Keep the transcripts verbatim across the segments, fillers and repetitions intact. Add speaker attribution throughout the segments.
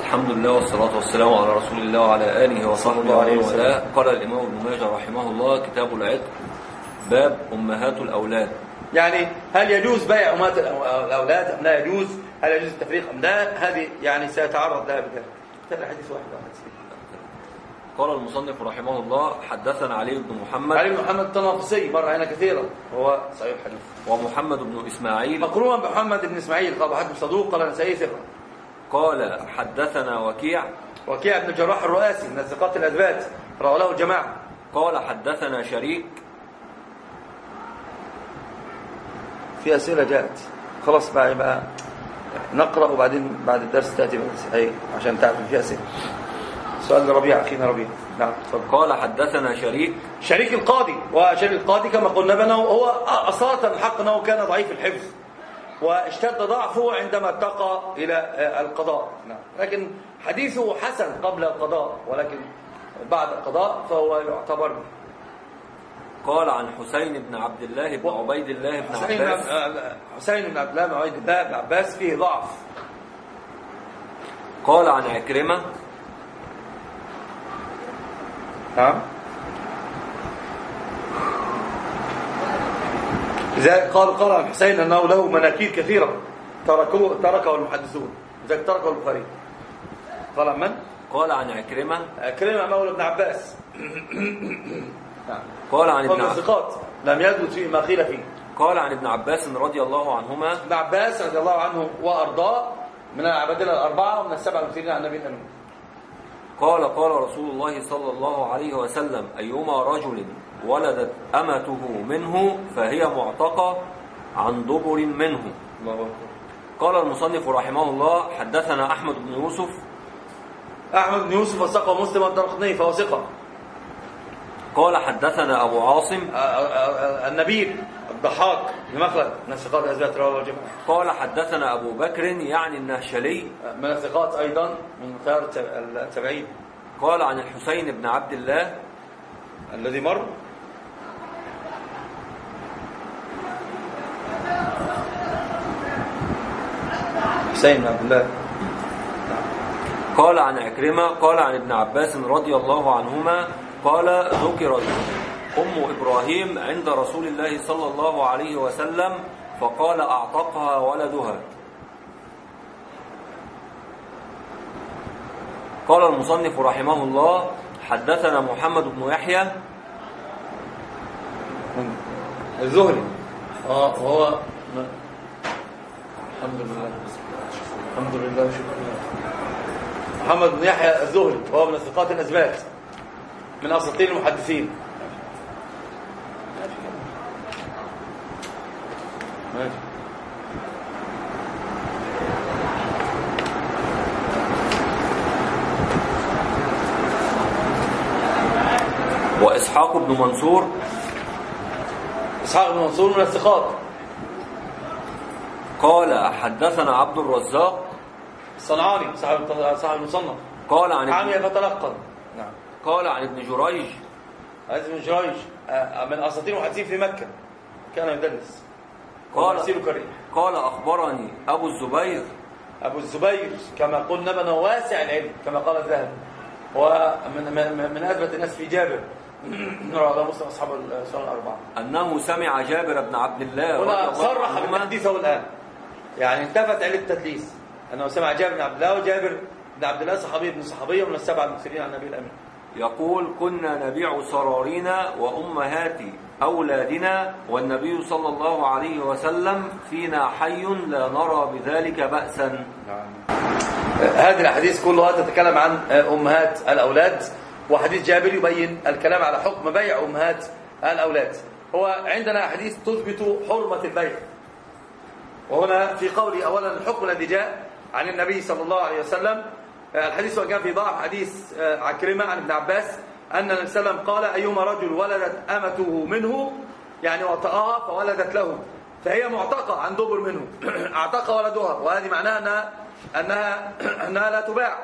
Speaker 1: الحمد لله والصلاة والسلام على رسول الله وعلى آله وصحبه ومن والاه. قال الإمام ابن ماجه رحمه الله كتاب العتق باب أمهات الأولاد.
Speaker 2: يعني هل يجوز بيع أمهات الأولاد أم لا يجوز؟ هل يجوز التفريق أم لا؟ هذه يعني سيتعرض لها بذلك. تابع حديث واحد واحد.
Speaker 1: قال المصنف رحمه الله حدثنا علي بن محمد
Speaker 2: علي بن محمد الطنافسي مر هنا كثيرا وهو صحيح الحديث.
Speaker 1: ومحمد بن إسماعيل
Speaker 2: مقرونا بمحمد بن إسماعيل قال حدث صدوق قال نسائي ثقة.
Speaker 1: قال حدثنا وكيع
Speaker 2: وكيع بن الجراح الرؤاسي من الثقات الأثبات رواه له الجماعة.
Speaker 1: قال حدثنا شريك.
Speaker 2: في أسئلة جاءت خلاص بقى يبقى نقرأ وبعدين بعد الدرس تأتي أي عشان تعرف في أسئلة. سؤال ربيع أخينا ربيع. نعم تفضل.
Speaker 1: قال حدثنا شريك
Speaker 2: شريك القاضي وشريك القاضي كما قلنا بنا هو أصالة الحق أنه كان ضعيف الحفظ واشتد ضعفه عندما ارتقى إلى القضاء. نعم. لكن حديثه حسن قبل القضاء ولكن بعد القضاء فهو يعتبر.
Speaker 1: قال عن حسين بن عبد الله بن عبيد الله بن عباس.
Speaker 2: حسين بن عبد الله بن عبيد الله بن عباس فيه ضعف.
Speaker 1: قال عن عكرمة.
Speaker 2: نعم. إذا قال قال عن حسين أنه له مناكير كثيرة تركوه تركه المحدثون إذا تركه البخاري. قال عن من؟
Speaker 1: قال عن عكرمة.
Speaker 2: عكرمة مولى ابن عباس.
Speaker 1: نعم. قال عن ابن
Speaker 2: عباس لم يثبت فيه ما قيل فيه.
Speaker 1: قال عن ابن عباس رضي الله عنهما.
Speaker 2: ابن عباس رضي الله عنه وأرضاه من العبادلة الأربعة ومن السبعة المكثرين عن النبي الأمين.
Speaker 1: قال قال رسول الله صلى الله عليه وسلم أيما رجل ولدت أمته منه فهي معتقة عن دبر منه.
Speaker 2: الله.
Speaker 1: قال المصنف رحمه الله حدثنا أحمد بن يوسف.
Speaker 2: أحمد بن يوسف وثقه مسلم الدرقطني فهو ثقة.
Speaker 1: قال حدثنا أبو عاصم
Speaker 2: النبيل الضحاك بن مخلد من الثقات الأثبات رواه الجماعة.
Speaker 1: قال حدثنا أبو بكر يعني النهشلي
Speaker 2: من الثقات أيضا من خيار التابعين.
Speaker 1: قال عن الحسين بن عبد الله
Speaker 2: الذي مر. حسين بن عبد الله.
Speaker 1: قال عن عكرمة قال عن ابن عباس رضي الله عنهما قال ذكرت أم إبراهيم عند رسول الله صلى الله عليه وسلم فقال أعتقها ولدها. قال المصنف رحمه الله حدثنا محمد بن يحيى
Speaker 2: الزهري اه وهو الحمد لله الحمد لله شكرا. محمد بن يحيى الزهري وهو من الثقات الأثبات من أساطير المحدثين. ماشي.
Speaker 1: وإسحاق بن منصور.
Speaker 2: إسحاق بن منصور من الثقات.
Speaker 1: قال حدثنا عبد الرزاق
Speaker 2: الصنعاني صاحب صاحب المصنف.
Speaker 1: قال عن
Speaker 2: عامي فتلقن.
Speaker 1: نعم. قال عن ابن جريج.
Speaker 2: ابن جريج من أساطير المحدثين في مكة كان يدرس.
Speaker 1: قال قال أخبرني أبو الزبير.
Speaker 2: أبو الزبير كما قلنا بنا واسع العلم كما قال الذهبي ومن من, من أثبت الناس في جابر نرى على مسلم أصحاب السنن الأربعة
Speaker 1: أنه سمع جابر بن عبد الله
Speaker 2: هنا صرح بتحديثه الآن يعني انتفت عليه التدليس أنه سمع جابر بن عبد الله وجابر بن عبد الله صحابي ابن صحابية من السبعة المكثرين عن النبي الأمين.
Speaker 1: يقول كنا نبيع سرارينا وأمهات أولادنا والنبي صلى الله عليه وسلم فينا حي لا نرى بذلك بأسا.
Speaker 2: هذه الحديث كلها تتكلم عن أمهات الأولاد وحديث جابر يبين الكلام على حكم بيع أمهات الأولاد. هو عندنا حديث تثبت حرمة البيع وهنا في قولي أولا الحكم الذي جاء عن النبي صلى الله عليه وسلم الحديث وكان في ضعف حديث عكرمة عن ابن عباس أن النبي صلى الله عليه وسلم قال أيما رجل ولدت أمته منه يعني وطأها فولدت له فهي معتقة عن دبر منه اعتق ولدها وهذه معناها أنها, أنها, أنها لا تباع.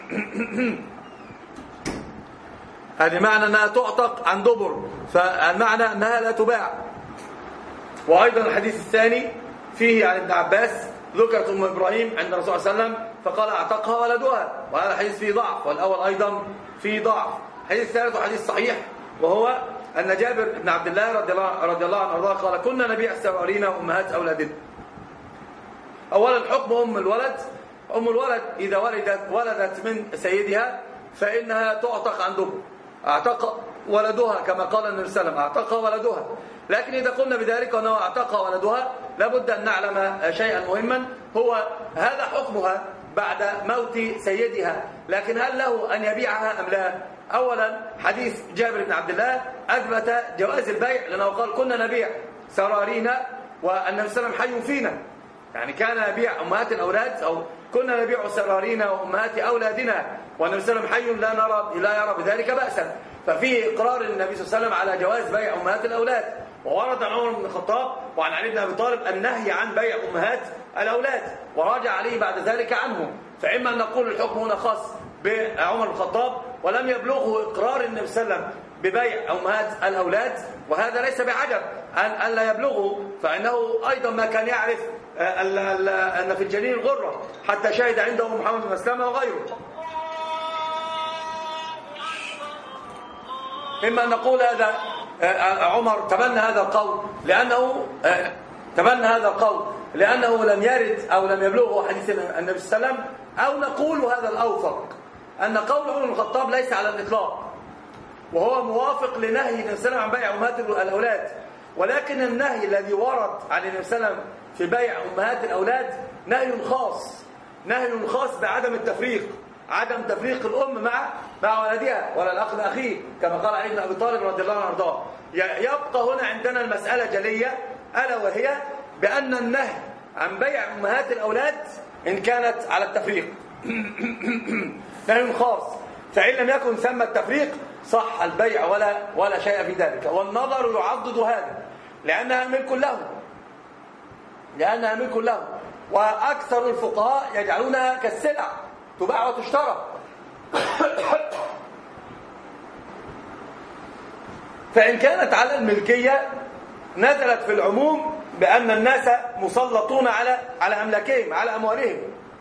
Speaker 2: هذه معنى أنها تعتق عن دبر فالمعنى أنها لا تباع. وأيضا الحديث الثاني فيه عن ابن عباس ذكرت أم إبراهيم عند الرسول صلى الله عليه وسلم فقال اعتقها ولدها، وهذا حديث فيه ضعف، والأول أيضا فيه ضعف. الحديث الثالث حديث صحيح، وهو أن جابر بن عبد الله رضي الله, رضي الله عنه وارضاه قال كنا نبيع سوارينا وأمهات أولادنا. أولا حكم أم الولد، أم الولد إذا ولدت ولدت من سيدها فإنها تعتق عن دبر، اعتق ولدها كما قال النبي صلى الله عليه وسلم اعتق ولدها. لكن إذا قلنا بذلك أنه اعتق ولدها لابد أن نعلم شيئا مهما، هو هذا حكمها بعد موت سيدها، لكن هل له أن يبيعها أم لا؟ أولا حديث جابر بن عبد الله أثبت جواز البيع، لأنه قال كنا نبيع سرارينا والنبي صلى الله عليه وسلم حي فينا، يعني كان يبيع أمهات الأولاد، أو كنا نبيع سرارينا وأمهات أولادنا والنبي صلى الله عليه وسلم حي لا نرى لا يرى بذلك بأسا. ففيه إقرار النبي صلى الله عليه وسلم على جواز بيع أمهات الأولاد. وورد عن عمر بن الخطاب وعن علي بن أبي طالب النهي عن بيع أمهات الأولاد، وراجع عليه بعد ذلك عنهم. فإما أن نقول الحكم هنا خاص بعمر بن الخطاب ولم يبلغه إقرار النبي صلى الله عليه وسلم ببيع أمهات الأولاد، وهذا ليس بعجب أن لا يبلغه، فإنه أيضا ما كان يعرف أن في الجنين الغرة حتى شهد عنده محمد بن مسلمة وغيره. إما أن نقول هذا عمر تبنى هذا القول لأنه تبنى هذا القول لأنه لم يرد أو لم يبلغه حديث النبي صلى الله عليه وسلم، أو نقول هذا الأوفق أن قول عمر بن الخطاب ليس على الإطلاق، وهو موافق لنهي النبي صلى الله عليه وسلم عن بيع أمهات الأولاد، ولكن النهي الذي ورد عن النبي صلى الله عليه وسلم في بيع أمهات الأولاد نهي خاص، نهي خاص بعدم التفريق، عدم تفريق الأم مع مع ولدها ولا الأخ أخيه، كما قال علي بن أبي طالب رضي الله عنه وارضاه. يبقى هنا عندنا المسألة جلية، ألا وهي بأن النهي عن بيع أمهات الأولاد إن كانت على التفريق نهي خاص، فإن لم يكن ثم التفريق صح البيع ولا ولا شيء في ذلك. والنظر يعضد هذا لأنها ملك له، لأنها ملك له، وأكثر الفقهاء يجعلونها كالسلع تباع وتشترى. فإن كانت على الملكية نزلت في العموم بأن الناس مسلطون على على أملاكهم على أموالهم،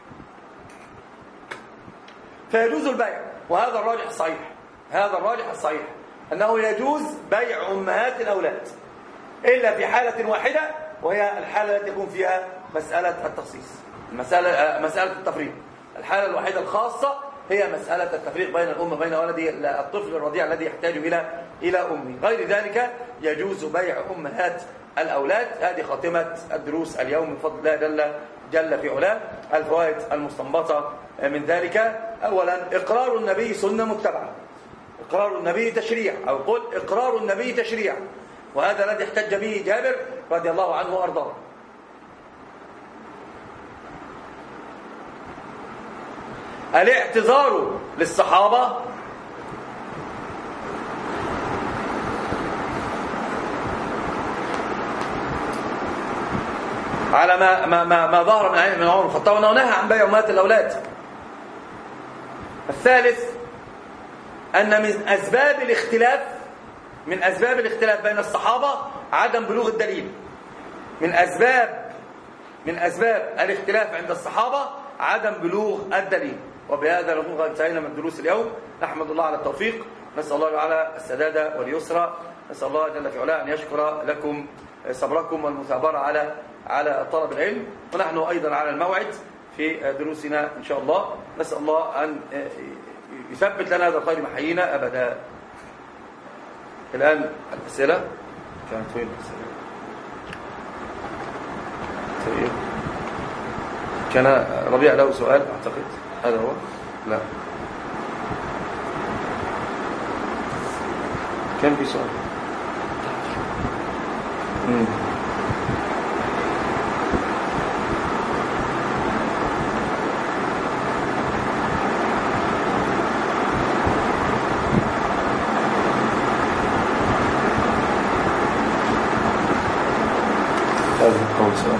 Speaker 2: فيجوز البيع، وهذا الراجح الصحيح، هذا الراجح الصحيح أنه يجوز بيع أمهات الأولاد إلا في حالة واحدة، وهي الحالة التي يكون فيها مسألة التخصيص، مسألة مسألة التفريق. الحالة الوحيدة الخاصة هي مسألة التفريق بين الأم وبين ولده الطفل الرضيع الذي يحتاج إلى إلى أمه. غير ذلك يجوز بيع أمهات الأولاد. هذه خاتمة الدروس اليوم بفضل الله جل جل في علاه. الفوائد المستنبطة من ذلك: أولا إقرار النبي سنة متبعة، إقرار النبي تشريع، أو قل إقرار النبي تشريع، وهذا الذي احتج به جابر رضي الله عنه وأرضاه. الاعتذار للصحابة على ما ما ما, ما ظهر من عين من عمر بن الخطاب انه نهى عن بيع امهات الاولاد. الثالث ان من اسباب الاختلاف من اسباب الاختلاف بين الصحابة عدم بلوغ الدليل. من اسباب من اسباب الاختلاف عند الصحابة عدم بلوغ الدليل. وبهذا نكون قد انتهينا من دروس اليوم. نحمد الله على التوفيق، نسأل الله على السداد واليسرى، نسأل الله جل في علاه أن يشكر لكم صبركم والمثابرة على على طلب العلم، ونحن أيضا على الموعد في دروسنا إن شاء الله. نسأل الله أن يثبت لنا هذا الخير محيينا أبدا. الآن الأسئلة كانت وين الأسئلة؟ طيب كان ربيع له سؤال أعتقد، هذا هو؟ لا كان في سؤال. امم هذا هو السؤال.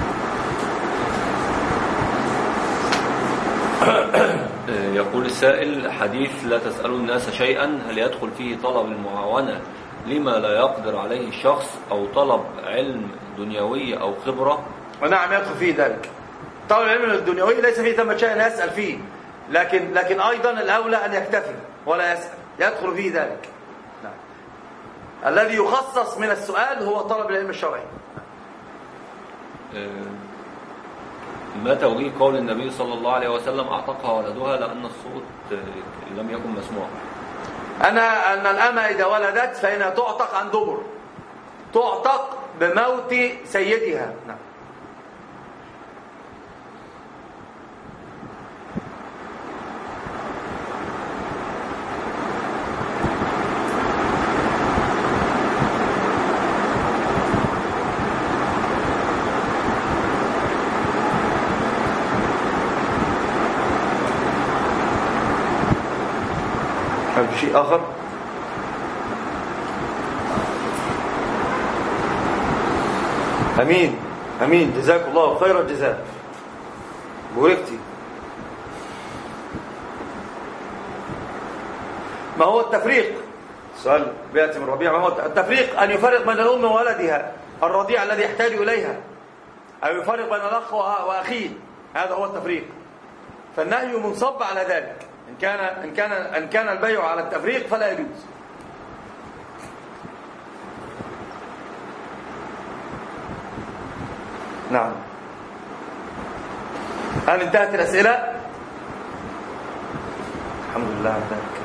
Speaker 1: يقول السائل: حديث لا تسألوا الناس شيئا، هل يدخل فيه طلب المعاونة لما لا يقدر عليه الشخص، أو طلب علم دنيوي أو خبرة؟
Speaker 2: ونعم يدخل فيه ذلك، طلب العلم الدنيوي ليس فيه ثمة شيء يسأل فيه، لكن لكن أيضا الأولى أن يكتفي ولا يسأل، يدخل فيه ذلك. نعم. الذي يخصص من السؤال هو طلب العلم الشرعي.
Speaker 1: ما توجيه قول النبي صلى الله عليه وسلم أعتقها ولدها لأن الصوت لم يكن مسموع؟
Speaker 2: أنا أن الأمة إذا ولدت فإنها تعتق عن دبر، تعتق بموت سيدها. نعم. شيء آخر؟ أمين أمين، جزاك الله خير الجزاء، بوركتي. ما هو التفريق؟ سؤال بيأتي من ربيع. ما هو التفريق؟ أن يفرق بين الأم وولدها الرضيع الذي يحتاج إليها، أو يفرق بين الأخ وأخيه، هذا هو التفريق. فالنهي منصب على ذلك. إن كان إن كان إن كان البيع على التفريق فلا يجوز. نعم. هل انتهت الأسئلة؟ الحمد لله على ذلك.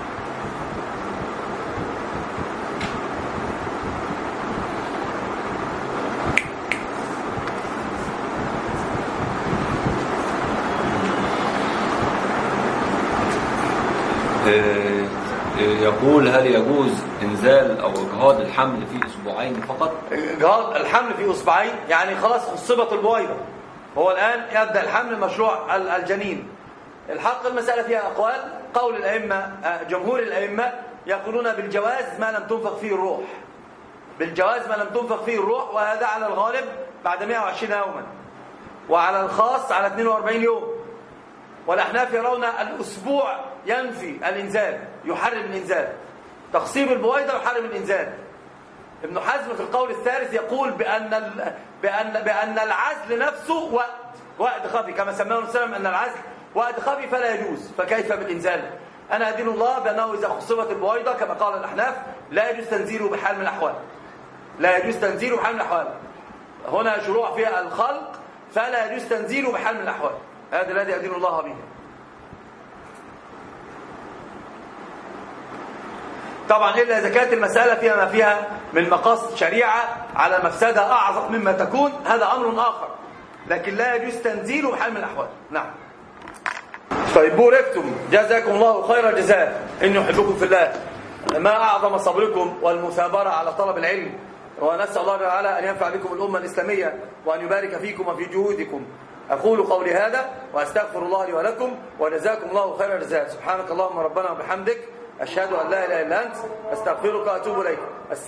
Speaker 1: يقول هل يجوز إنزال أو إجهاض الحمل في أسبوعين فقط؟
Speaker 2: إجهاض الحمل في أسبوعين يعني خلاص خصبت البويضة، هو الآن يبدأ الحمل مشروع الجنين. الحق المسألة فيها أقوال. قول الأئمة، جمهور الأئمة يقولون بالجواز ما لم تنفق فيه الروح، بالجواز ما لم تنفق فيه الروح، وهذا على الغالب بعد مئة وعشرين يوما، وعلى الخاص على اثنين وأربعين يوم. والأحناف يرون الأسبوع ينفي الإنزال، يحرم الإنزال. تخصيب البويضة يحرم الإنزال. ابن حزم في القول الثالث يقول بأن ال... بأن بأن العزل نفسه وقت وقت خفي، كما سماه النبي صلى الله عليه وسلم أن العزل وقت خفي فلا يجوز، فكيف بالإنزال؟ أنا أدين الله بأنه إذا خصبت البويضة كما قال الأحناف لا يجوز تنزيله بحال من الأحوال، لا يجوز تنزيله بحال من الأحوال. هنا شروع فيها الخلق فلا يجوز تنزيله بحال من الأحوال. هذا الذي أدين الله به. طبعا إلا إذا كانت المسألة فيها ما فيها من مقاصد شريعة على مفسدة أعظم مما تكون، هذا أمر آخر، لكن لا يجوز تنزيله بحال من الأحوال. نعم. طيب بوركتم، جزاكم الله خير الجزاء، إني أحبكم في الله. ما أعظم صبركم والمثابرة على طلب العلم، ونسأل الله تعالى أن ينفع بكم الأمة الإسلامية وأن يبارك فيكم وفي جهودكم. أقول قولي هذا وأستغفر الله لي ولكم، وجزاكم الله خير الجزاء. سبحانك اللهم ربنا وبحمدك، أشهد أن لا إله إلا أنت، أستغفرك وأتوب إليك.